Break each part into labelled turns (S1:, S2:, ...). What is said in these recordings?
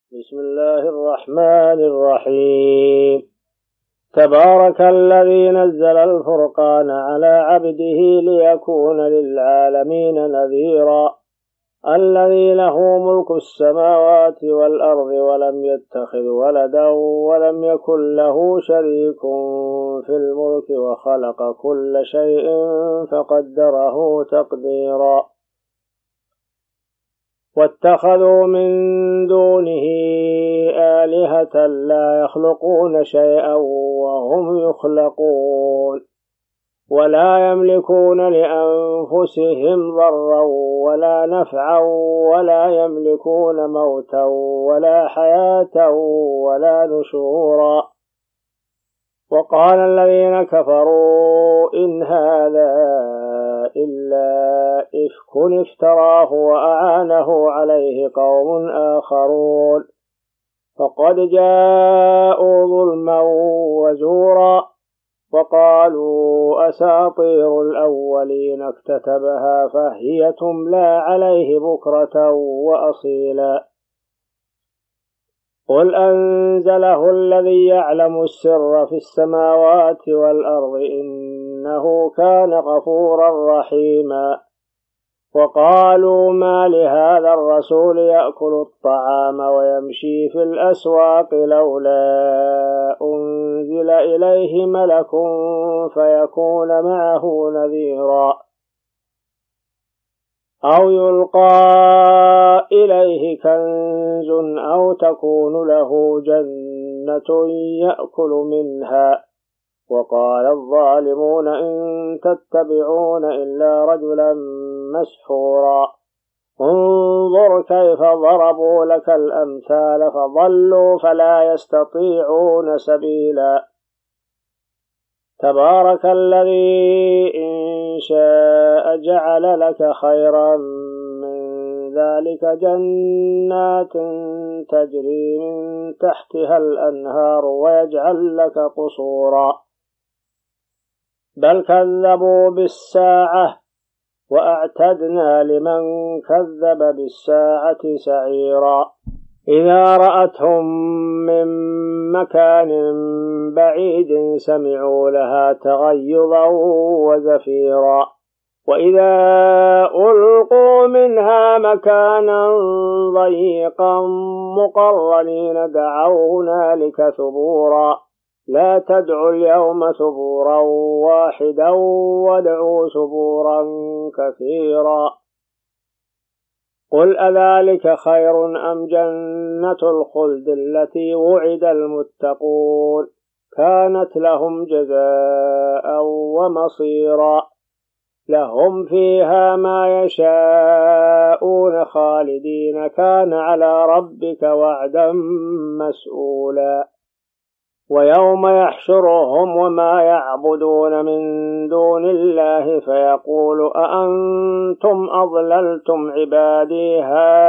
S1: بسم الله الرحمن الرحيم. تبارك الذي نزل الفرقان على عبده ليكون للعالمين نذيرا. الذي له ملك السماوات والأرض ولم يتخذ ولدا ولم يكن له شريك في الملك وخلق كل شيء فقدره تقديرا. واتخذوا من دونه آلهة لا يخلقون شيئا وهم يخلقون ولا يملكون لأنفسهم ضرا ولا نفعا ولا يملكون موتا ولا حياة ولا نشورا. وقال الذين كفروا إن هذا إلا إفك افتراه وأعانه عليه قوم آخرون فقد جاءوا ظلما وزورا. وقالوا أساطير الأولين اكتتبها فهي تملى عليه بكرة وأصيلا. قل أنزله الذي يعلم السر في السماوات والأرض إنه كان غفورا رحيما. وقالوا ما لهذا الرسول يأكل الطعام ويمشي في الأسواق لولا أنزل إليه ملك فيكون معه نذيرا أو يلقى إليه كنز أو تكون له جنة يأكل منها. وقال الظالمون إن تتبعون إلا رجلا مسحورا. انظر كيف ضربوا لك الأمثال فضلوا فلا يستطيعون سبيلا. تبارك الذي إن شاء جعل لك خيرا من ذلك جنات تجري من تحتها الأنهار ويجعل لك قصورا. بل كذبوا بالساعة وأعتدنا لمن كذب بالساعة سعيرا. إذا رأتهم من مكان بعيد سمعوا لها تغيظا وزفيرا. وإذا ألقوا منها مكانا ضيقا مقرنين دعوا هنالك ثبورا. لا تدعوا اليوم ثبورا واحدا وادعوا ثبورا كثيرا. قل أذلك خير أم جنة الخلد التي وعد المتقون كانت لهم جزاء ومصيرا. لهم فيها ما يشاءون خالدين كان على ربك وعدا مسئولا. ويوم يحشرهم وما يعبدون من دون الله فيقول أأنتم أضللتم عبادي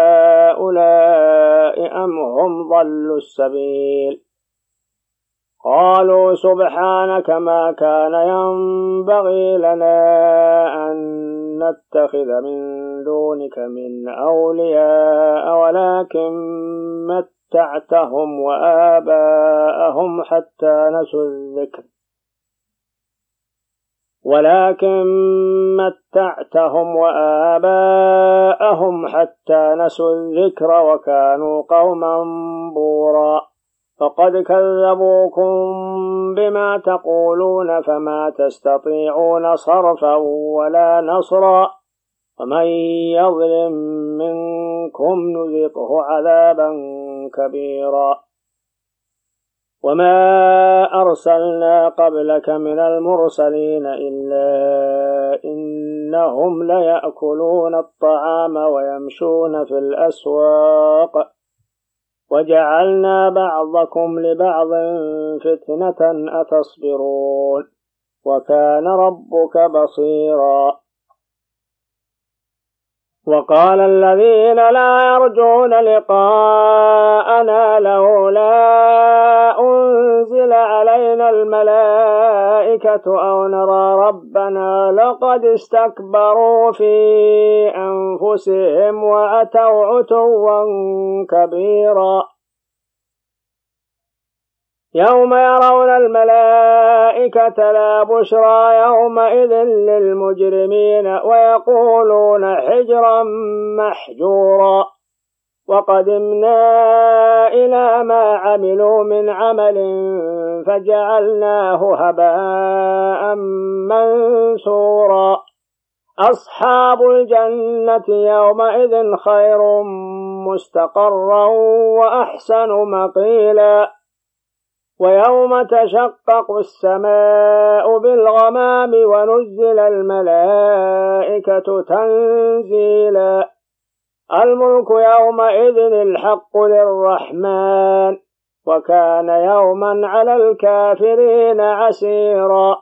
S1: هؤلاء أم هم ضلوا السبيل. قالوا سبحانك ما كان ينبغي لنا أن نتخذ من دونك من أولياء متعتهم وآباءهم حتى نسوا الذكر وكانوا قوما بورا. فقد كذبوكم بما تقولون فما تستطيعون صرفا ولا نصرا. ومن يظلم منكم نذقه عذابا كبيرا. وما أرسلنا قبلك من المرسلين إلا إنهم ليأكلون الطعام ويمشون في الأسواق وجعلنا بعضكم لبعض فتنة أتصبرون وكان ربك بصيرا. وقال الذين لا يرجون لقاءنا لولا أنزل علينا الملائكة أو نرى ربنا لقد استكبروا في أنفسهم وعتوا عتوا كبيرا يوم يرون الملائكة لا بشرى يومئذ للمجرمين ويقولون حجرا محجورا وقدمنا إلى ما عملوا من عمل فجعلناه هباء منثورا أصحاب الجنة يومئذ خير مستقرا وأحسن مقيلا ويوم تشقق السماء بالغمام ونزل الملائكة تنزيلا الملك يومئذ الحق للرحمن وكان يوما على الكافرين عسيرا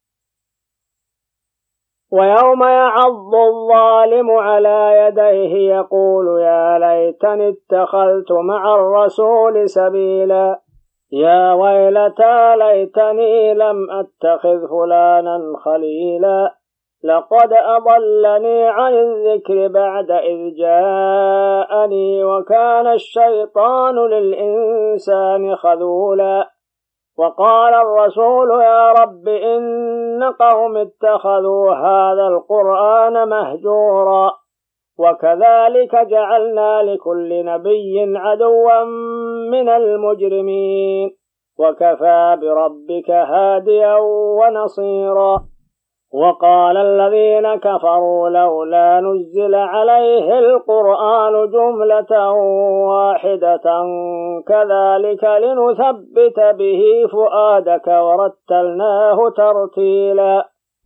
S1: ويوم يعض الظالم على يديه يقول يا ليتني اتخذت مع الرسول سبيلا يا ويلتى ليتني لم أتخذ فلانا خليلا لقد أضلني عن الذكر بعد إذ جاءني وكان الشيطان للإنسان خذولا وقال الرسول يا رب إن قوم اتخذوا هذا القرآن مهجورا وكذلك جعلنا لكل نبي عدوا من المجرمين وكفى بربك هاديا ونصيرا وقال الذين كفروا لولا نزل عليه القرآن جملة واحدة كذلك لنثبت به فؤادك ورتلناه ترتيلا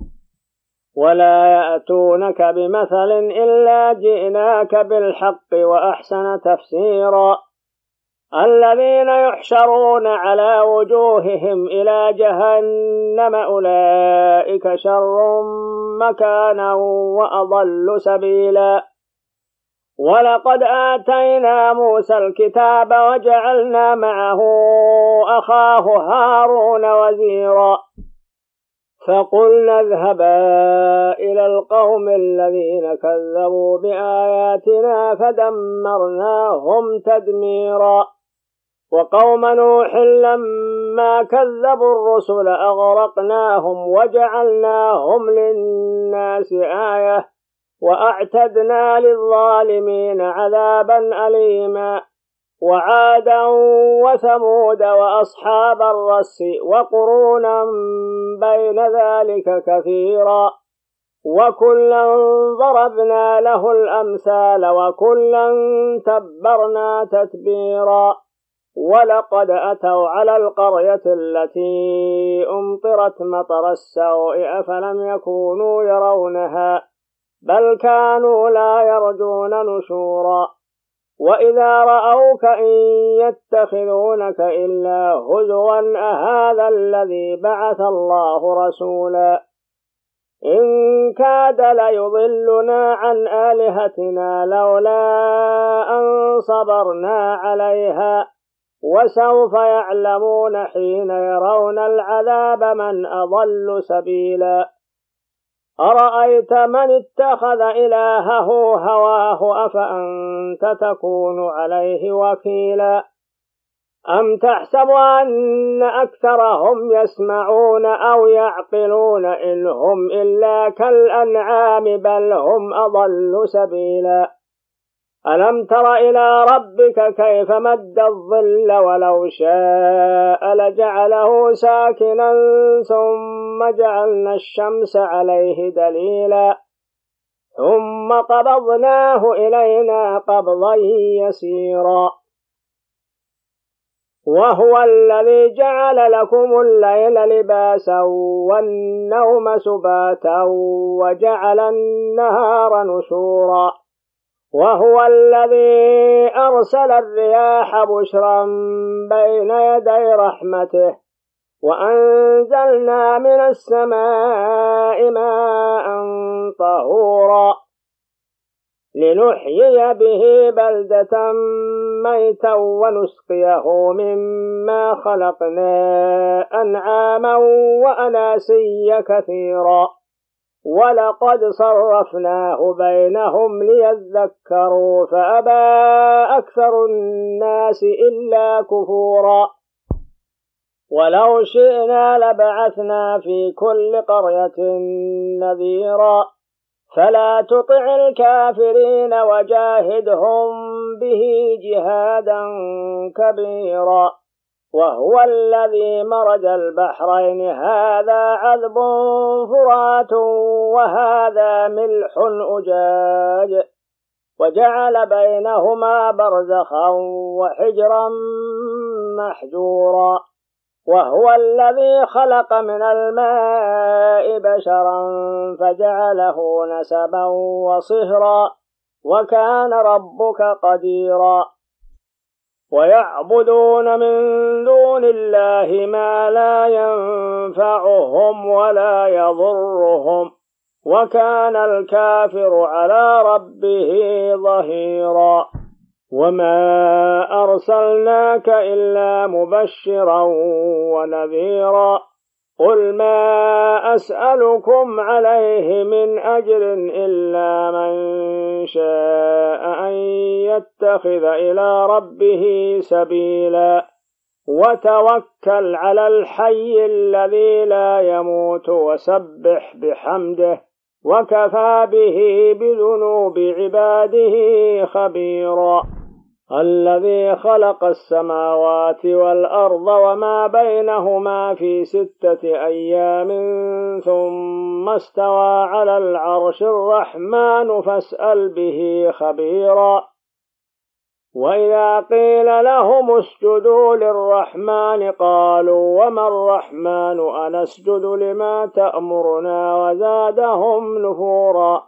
S1: ولا يأتونك بمثل إلا جئناك بالحق وأحسن تفسيرا الذين يحشرون على وجوههم إلى جهنم أولئك شر مكانا وأضل سبيلا ولقد آتينا موسى الكتاب وجعلنا معه أخاه هارون وزيرا فقلنا اذهبا إلى القوم الذين كذبوا بآياتنا فدمرناهم تدميرا وقوم نوح لما كذبوا الرسل أغرقناهم وجعلناهم للناس آية وأعتدنا للظالمين عذابا أليما وعادا وثمود وأصحاب الرس وقرونا بين ذلك كثيرا وكلا ضربنا له الأمثال وكلا تبرنا تتبيرا ولقد أتوا على القرية التي أمطرت مطر السوء أفلم يكونوا يرونها بل كانوا لا يرجون نشورا وإذا رأوك إن يتخذونك إلا هزوا أهذا الذي بعث الله رسولا إن كاد ليضلنا عن آلهتنا لولا أن صبرنا عليها وسوف يعلمون حين يرون العذاب من أضل سبيلا أرأيت من اتخذ إلهه هواه أفأنت تكون عليه وكيلا أم تحسب أن أكثرهم يسمعون أو يعقلون إن هم إلا كالأنعام بل هم أضل سبيلا ألم تر إلى ربك كيف مد الظل ولو شاء لجعله ساكنا ثم جعلنا الشمس عليه دليلا ثم قبضناه إلينا قبضا يسيرا وهو الذي جعل لكم الليل لباسا والنوم سباتا وجعل النهار نشورا وهو الذي أرسل الرياح بشرا بين يدي رحمته وأنزلنا من السماء ماء طهورا لنحيي به بلدة ميتا ونسقيه مما خلقنا أنعاما وأناسيا كثيرا ولقد صرفناه بينهم ليذكروا فأبى أكثر الناس إلا كفورا ولو شئنا لبعثنا في كل قرية نذيرا فلا تطع الكافرين وجاهدهم به جهادا كبيرا وهو الذي مرج البحرين هذا عذب فرات وهذا ملح أجاج وجعل بينهما برزخا وحجرا محجورا وهو الذي خلق من الماء بشرا فجعله نسبا وصهرا وكان ربك قديرا ويعبدون من دون الله ما لا ينفعهم ولا يضرهم وكان الكافر على ربه ظهيرا وما أرسلناك إلا مبشرا ونذيرا قل ما أسألكم عليه من أجر إلا من شاء أن يتخذ إلى ربه سبيلا وتوكل على الحي الذي لا يموت وسبح بحمده وكفى به بذنوب عباده خبيرا الذي خلق السماوات والأرض وما بينهما في 6 أيام ثم استوى على العرش الرحمن فاسأل به خبيرا وإذا قيل لهم اسجدوا للرحمن قالوا وما الرحمن أنسجد لما تأمرنا وزادهم نفورا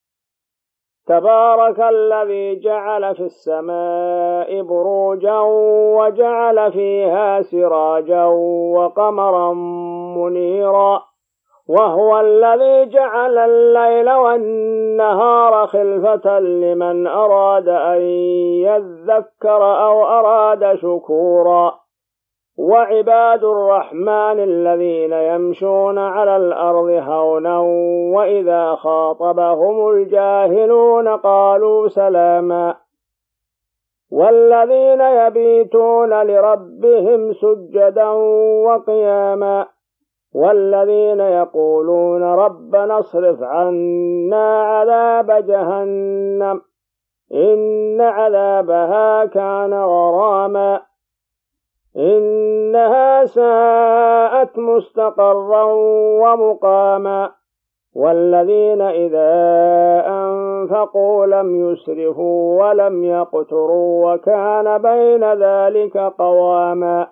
S1: تبارك الذي جعل في السماء بروجا وجعل فيها سراجا وقمرا منيرا وهو الذي جعل الليل والنهار خلفة لمن أراد أن يذكر أو أراد شكورا وعباد الرحمن الذين يمشون على الأرض هونا وإذا خاطبهم الجاهلون قالوا سلاما والذين يبيتون لربهم سجدا وقياما والذين يقولون ربنا اصرف عنا عذاب جهنم إن عذابها كان غراما إنها ساءت مستقرا ومقاما والذين إذا أنفقوا لم يسرفوا ولم يقتروا وكان بين ذلك قواما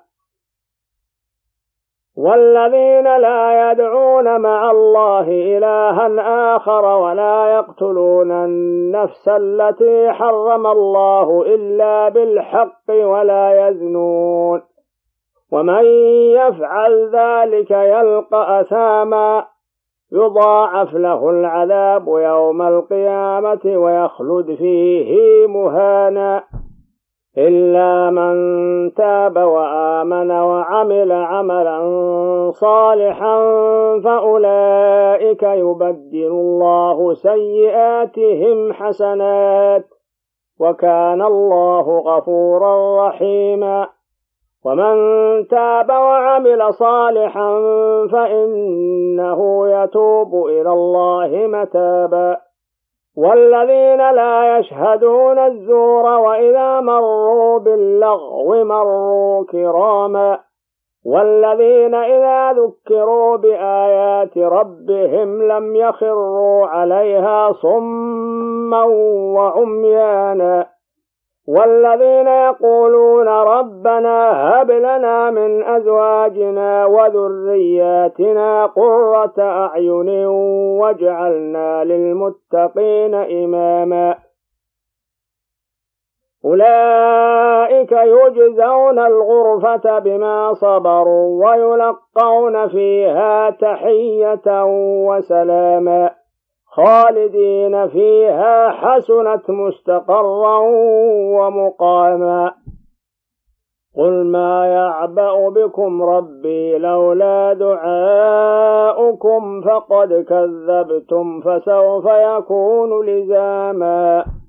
S1: والذين لا يدعون مع الله إلها آخر ولا يقتلون النفس التي حرم الله إلا بالحق ولا يزنون ومن يفعل ذلك يلقى أثاما يضاعف له العذاب يوم القيامة ويخلد فيه مهانا إلا من تاب وآمن وعمل عملا صالحا فأولئك يبدل الله سيئاتهم حسنات وكان الله غفورا رحيما ومن تاب وعمل صالحا فإنه يتوب إلى الله متابا والذين لا يشهدون الزور وإذا مروا باللغو مروا كراما والذين إذا ذكروا بآيات ربهم لم يخروا عليها صما وعميانا والذين يقولون ربنا هب لنا من أزواجنا وذرياتنا قرة أعين واجعلنا للمتقين إماما أولئك يجزون الغرفة بما صبروا ويلقون فيها تحية وسلاما خالدين فيها حسنت مستقرا ومقاما قل ما يعبأ بكم ربي لولا دعاؤكم فقد كذبتم فسوف يكون لزاما